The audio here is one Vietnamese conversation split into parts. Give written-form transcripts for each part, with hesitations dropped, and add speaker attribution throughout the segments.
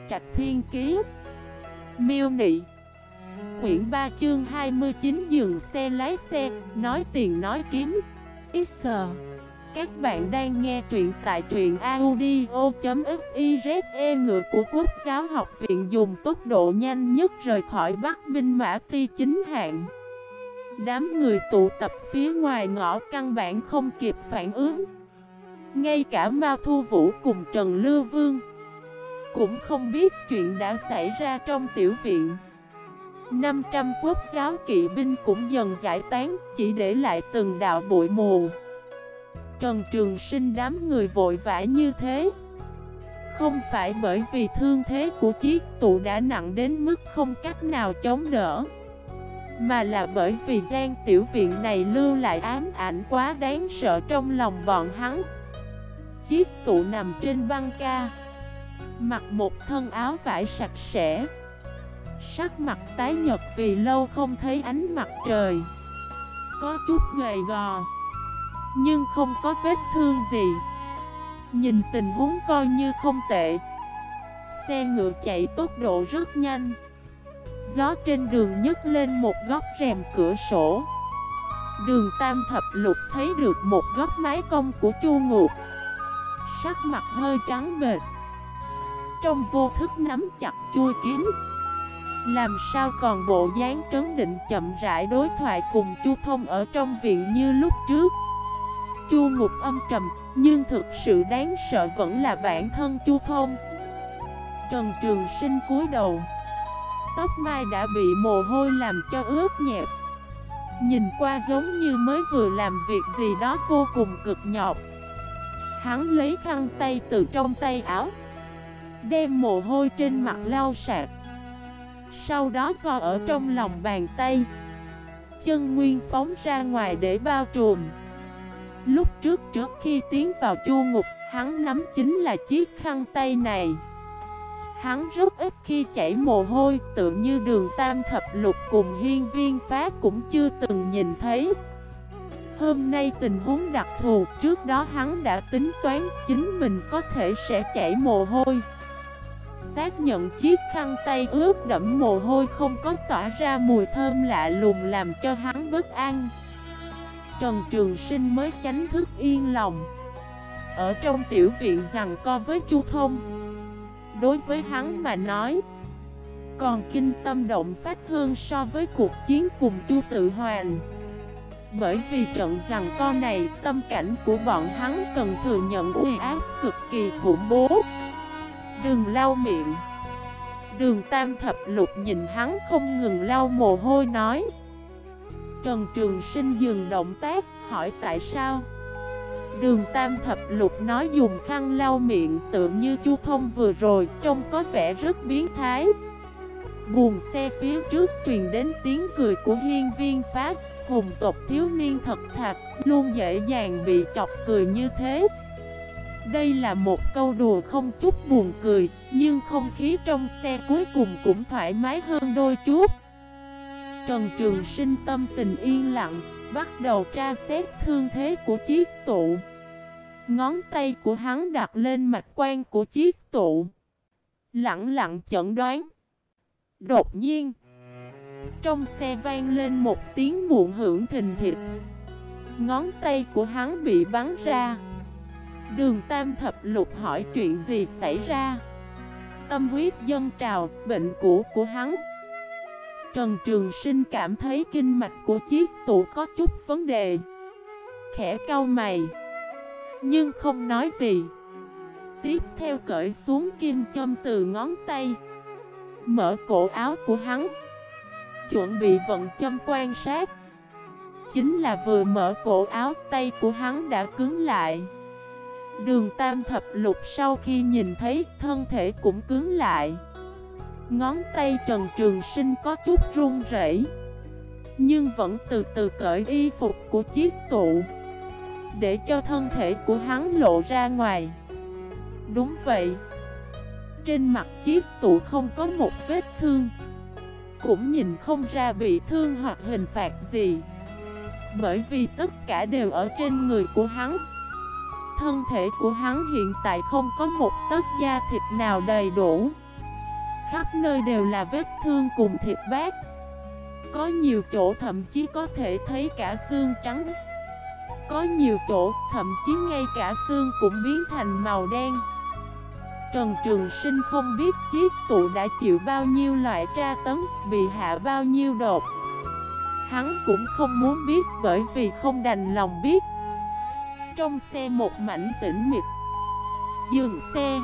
Speaker 1: Trạch Thiên Kiế. Miêu Nị. Quyển 3 chương 29 dừng xe lái xe, nói tiền nói kiếm. X. Các bạn đang nghe truyện tại truyện audio.fize. Ngựa của Quốc giáo học viện dùng tốc độ nhanh nhất rời khỏi Bắc binh mã ti chính hạng. Đám người tụ tập phía ngoài ngõ căn bản không kịp phản ứng. Ngay cả Mao Thu Vũ cùng Trần Lưu Vương cũng không biết chuyện đã xảy ra trong tiểu viện. 500 quốc giáo kỵ binh cũng dần giải tán, chỉ để lại từng đạo bụi mù. Trần Trường Sinh đám người vội vã như thế, không phải bởi vì thương thế của chiếc tụ đã nặng đến mức không cách nào chống đỡ, mà là bởi vì gian tiểu viện này lưu lại ám ảnh quá đáng sợ trong lòng bọn hắn. Chiếc tụ nằm trên băng ca, mặc một thân áo vải sạch sẽ, sắc mặt tái nhợt vì lâu không thấy ánh mặt trời, có chút gầy gò, nhưng không có vết thương gì. Nhìn tình huống coi như không tệ. Xe ngựa chạy tốc độ rất nhanh. Gió trên đường nhấc lên một góc rèm cửa sổ. Đường Tam Thập Lục thấy được một góc mái cong của Chu Ngục, sắc mặt hơi trắng bệch, trong vô thức nắm chặt chuôi kiếm, làm sao còn bộ dáng trấn định chậm rãi đối thoại cùng Chu Thông ở trong viện như lúc trước. Chu Ngục âm trầm, nhưng thực sự đáng sợ vẫn là bản thân Chu Thông. Trần Trường Sinh cúi đầu, tóc mai đã bị mồ hôi làm cho ướt nhẹp, nhìn qua giống như mới vừa làm việc gì đó vô cùng cực nhọc. Hắn lấy khăn tay từ trong tay áo, đem mồ hôi trên mặt lau sạch, sau đó vo ở trong lòng bàn tay, chân nguyên phóng ra ngoài để bao trùm. Lúc trước khi tiến vào Chu Ngục, hắn nắm chính là chiếc khăn tay này. Hắn rất ít khi chảy mồ hôi, tự như Đường Tam Thập Lục cùng Hiên Viên Phá cũng chưa từng nhìn thấy. Hôm nay tình huống đặc thù, trước đó hắn đã tính toán chính mình có thể sẽ chảy mồ hôi. Xác nhận chiếc khăn tay ướt đẫm mồ hôi không có tỏa ra mùi thơm lạ lùng làm cho hắn bất an, Trần Trường Sinh mới tránh thức yên lòng. Ở trong tiểu viện giằng co với Chu Thông, đối với hắn mà nói, còn kinh tâm động phách hơn so với cuộc chiến cùng Chu Tự Hoàn. Bởi vì trận giằng co này, tâm cảnh của bọn hắn cần thừa nhận uy áp cực kỳ khủng bố. Đừng lau miệng. Đường Tam Thập Lục nhìn hắn không ngừng lau mồ hôi nói. Trần Trường Sinh dừng động tác, hỏi tại sao. Đường Tam Thập Lục nói dùng khăn lau miệng tự như Chu Thông vừa rồi, trông có vẻ rất biến thái. Buồng xe phía trước truyền đến tiếng cười của Hiên Viên Phá, hùng tộc thiếu niên thật thà, luôn dễ dàng bị chọc cười như thế. Đây là một câu đùa không chút buồn cười, nhưng không khí trong xe cuối cùng cũng thoải mái hơn đôi chút. Trần Trường Sinh tâm tình yên lặng, bắt đầu tra xét thương thế của chiếc tụ. Ngón tay của hắn đặt lên mạch quan của chiếc tụ, lặng lặng chẩn đoán. Đột nhiên, trong xe vang lên một tiếng muộn hưởng thình thịch. Ngón tay của hắn bị bắn ra. Đường Tam Thập Lục hỏi chuyện gì xảy ra. Tâm huyết dâng trào, bệnh cũ của hắn. Trần Trường Sinh cảm thấy kinh mạch của chiếc tụ có chút vấn đề, khẽ cau mày, nhưng không nói gì. Tiếp theo cởi xuống kim châm từ ngón tay, mở cổ áo của hắn, chuẩn bị vận châm quan sát. Chính là vừa mở cổ áo, tay của hắn đã cứng lại. Đường Tam Thập Lục sau khi nhìn thấy, thân thể cũng cứng lại. Ngón tay Trần Trường Sinh có chút run rẩy, nhưng vẫn từ từ cởi y phục của chiếc tụ, để cho thân thể của hắn lộ ra ngoài. Đúng vậy, trên mặt chiếc tụ không có một vết thương, cũng nhìn không ra bị thương hoặc hình phạt gì, bởi vì tất cả đều ở trên người của hắn. Thân thể của hắn hiện tại không có một tấc da thịt nào đầy đủ, khắp nơi đều là vết thương cùng thịt bát. Có nhiều chỗ thậm chí có thể thấy cả xương trắng. Có nhiều chỗ thậm chí ngay cả xương cũng biến thành màu đen. Trần Trường Sinh không biết chiếc tụ đã chịu bao nhiêu loại tra tấn, bị hạ bao nhiêu đột. Hắn cũng không muốn biết bởi vì không đành lòng biết. Trong xe một mảnh tĩnh mịch. Dừng xe.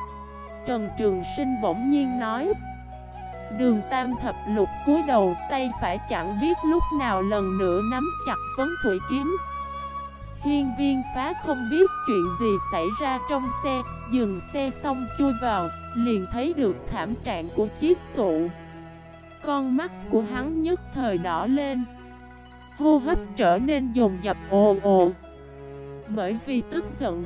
Speaker 1: Trần Trường Sinh bỗng nhiên nói. Đường Tam Thập Lục cúi đầu, tay phải chẳng biết lúc nào lần nữa nắm chặt vấn thủy kiếm. Hiên Viên Phá không biết chuyện gì xảy ra trong xe, dừng xe xong chui vào, liền thấy được thảm trạng của chiếc tụ. Con mắt của hắn nhất thời đỏ lên, hô hấp trở nên dồn dập ồ ồ. Bởi vì tức giận,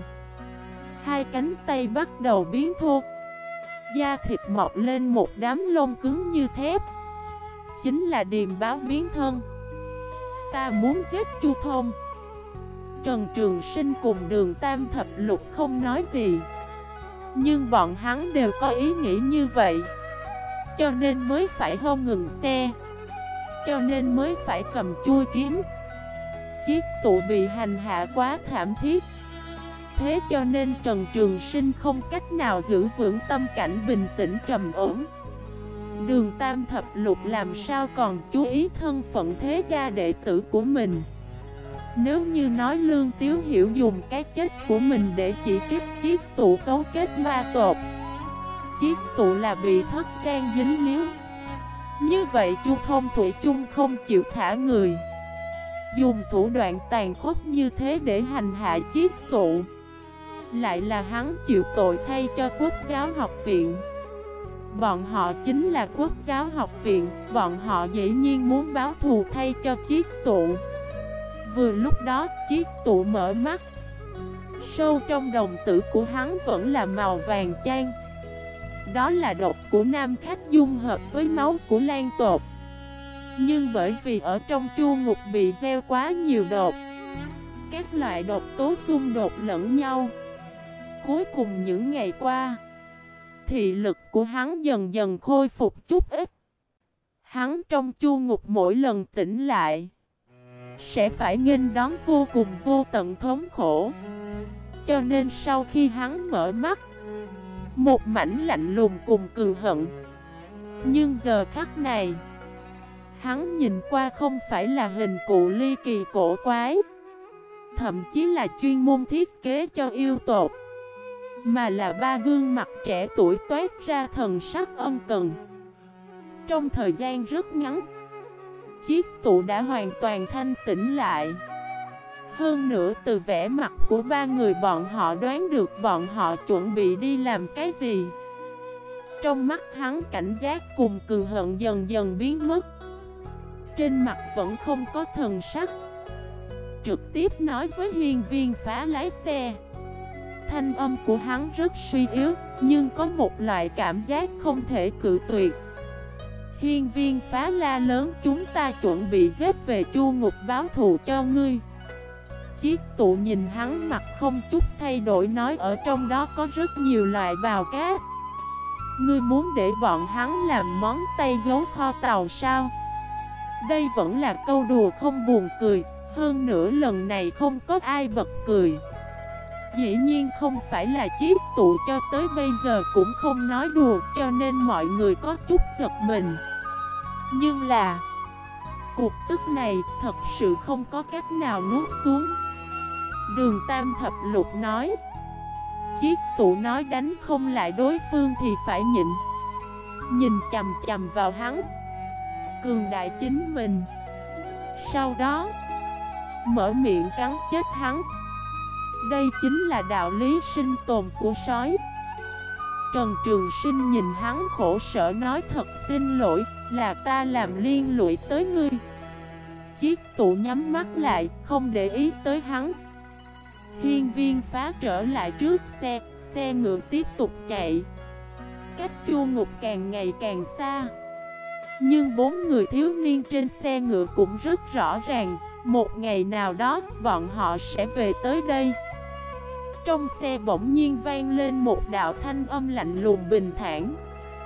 Speaker 1: hai cánh tay bắt đầu biến thô, da thịt mọc lên một đám lông cứng như thép. Chính là điềm báo biến thân. Ta muốn giết Chu Thông. Trần Trường Sinh cùng Đường Tam Thập Lục không nói gì, nhưng bọn hắn đều có ý nghĩ như vậy, cho nên mới phải không ngừng xe, cho nên mới phải cầm chuôi kiếm. Chiếc tụ bị hành hạ quá thảm thiết, thế cho nên Trần Trường Sinh không cách nào giữ vững tâm cảnh bình tĩnh trầm ổn. Đường Tam Thập Lục làm sao còn chú ý thân phận thế gia đệ tử của mình. Nếu như nói Lương Tiếu Hiểu dùng cái chết của mình để chỉ trích chiếc tụ cấu kết ma tột, chiếc tụ là bị thất gian dính líu, như vậy Chu Thông thủy chung không chịu thả người, dùng thủ đoạn tàn khốc như thế để hành hạ chiếc tụ. Lại là hắn chịu tội thay cho Quốc giáo học viện. Bọn họ chính là Quốc giáo học viện, bọn họ dĩ nhiên muốn báo thù thay cho chiếc tụ. Vừa lúc đó, chiếc tụ mở mắt. Sâu trong đồng tử của hắn vẫn là màu vàng chang. Đó là độc của nam khách dung hợp với máu của Lan Tột. Nhưng bởi vì ở trong chu ngục bị gieo quá nhiều độc, các loại độc tố xung đột lẫn nhau. Cuối cùng những ngày qua, thị lực của hắn dần dần khôi phục chút ít. Hắn trong chu ngục mỗi lần tỉnh lại sẽ phải nghênh đón vô cùng vô tận thống khổ. Cho nên sau khi hắn mở mắt, một mảnh lạnh lùng cùng cừu hận. Nhưng giờ khắc này, hắn nhìn qua không phải là hình cụ ly kỳ cổ quái, thậm chí là chuyên môn thiết kế cho yêu tột, mà là ba gương mặt trẻ tuổi toát ra thần sắc ân cần. Trong thời gian rất ngắn, chiếc tụ đã hoàn toàn thanh tĩnh lại. Hơn nữa từ vẻ mặt của ba người bọn họ đoán được bọn họ chuẩn bị đi làm cái gì. Trong mắt hắn cảnh giác cùng cừu hận dần dần biến mất. Trên mặt vẫn không có thần sắc. Trực tiếp nói với Hiên Viên Phá lái xe. Thanh âm của hắn rất suy yếu, nhưng có một loại cảm giác không thể cự tuyệt. Hiên Viên Phá la lớn, chúng ta chuẩn bị giết về chu ngục báo thù cho ngươi. Chiếc tụ nhìn hắn mặt không chút thay đổi nói, ở trong đó có rất nhiều loại bào cát. Ngươi muốn để bọn hắn làm món tay gấu kho tàu sao? Đây vẫn là câu đùa không buồn cười, hơn nữa lần này không có ai bật cười. Dĩ nhiên không phải là chiếc tụ cho tới bây giờ cũng không nói đùa, cho nên mọi người có chút giật mình. Nhưng là cục tức này thật sự không có cách nào nuốt xuống. Đường Tam Thập Lục nói. Chiếc tụ nói đánh không lại đối phương thì phải nhịn. Nhìn chầm chầm vào hắn, cường đại chính mình. Sau đó mở miệng cắn chết hắn. Đây chính là đạo lý sinh tồn của sói. Trần Trường Sinh nhìn hắn khổ sở nói, thật xin lỗi, là ta làm liên lụy tới ngươi. Chiếc tụ nhắm mắt lại, không để ý tới hắn. Hiên Viên Phá trở lại trước xe, xe ngựa tiếp tục chạy. Cách chu ngục càng ngày càng xa. Nhưng bốn người thiếu niên trên xe ngựa cũng rất rõ ràng, một ngày nào đó bọn họ sẽ về tới đây. Trong xe bỗng nhiên vang lên một đạo thanh âm lạnh lùng bình thản.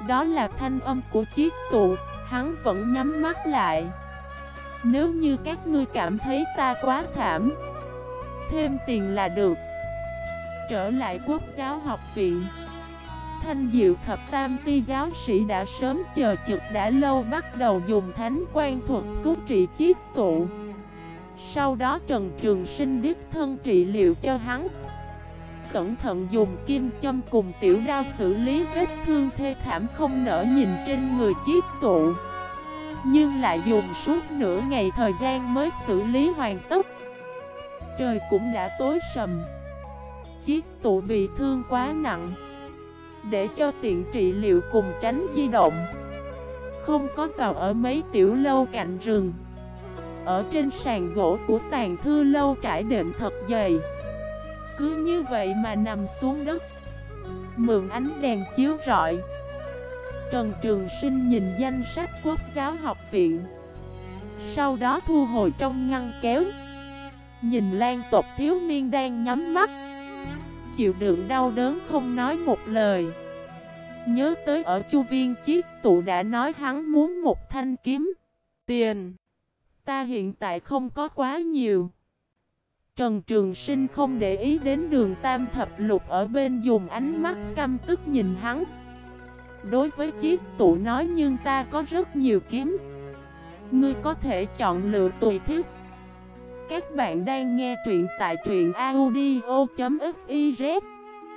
Speaker 1: Đó là thanh âm của chiếc tụ, hắn vẫn nhắm mắt lại. Nếu như các ngươi cảm thấy ta quá thảm, thêm tiền là được. Trở lại Quốc giáo học viện, Thanh Diệu thập tam ti giáo sĩ đã sớm chờ trực đã lâu, bắt đầu dùng thánh quan thuật cứu trị chiếc tụ. Sau đó Trần Trường Sinh đích thân trị liệu cho hắn, cẩn thận dùng kim châm cùng tiểu đao xử lý vết thương thê thảm không nỡ nhìn trên người chiếc tụ, nhưng lại dùng suốt nửa ngày thời gian mới xử lý hoàn tất. Trời cũng đã tối sầm. Chiếc tụ bị thương quá nặng, để cho tiện trị liệu cùng tránh di động, không có vào ở mấy tiểu lâu cạnh rừng. Ở trên sàn gỗ của tàn thư lâu trải đệm thật dày, cứ như vậy mà nằm xuống đất, mượn ánh đèn chiếu rọi. Trần Trường Sinh nhìn danh sách Quốc giáo học viện, sau đó thu hồi trong ngăn kéo. Nhìn Lan tộc thiếu niên đang nhắm mắt, chịu đựng đau đớn không nói một lời. Nhớ tới ở Chu Viên chiếc tụ đã nói hắn muốn một thanh kiếm. Tiền ta hiện tại không có quá nhiều. Trần Trường Sinh không để ý đến Đường Tam Thập Lục ở bên, dùng ánh mắt căm tức nhìn hắn. Đối với chiếc tụ nói, nhưng ta có rất nhiều kiếm, ngươi có thể chọn lựa tùy thích. Các bạn đang nghe truyện tại truyện audio.fif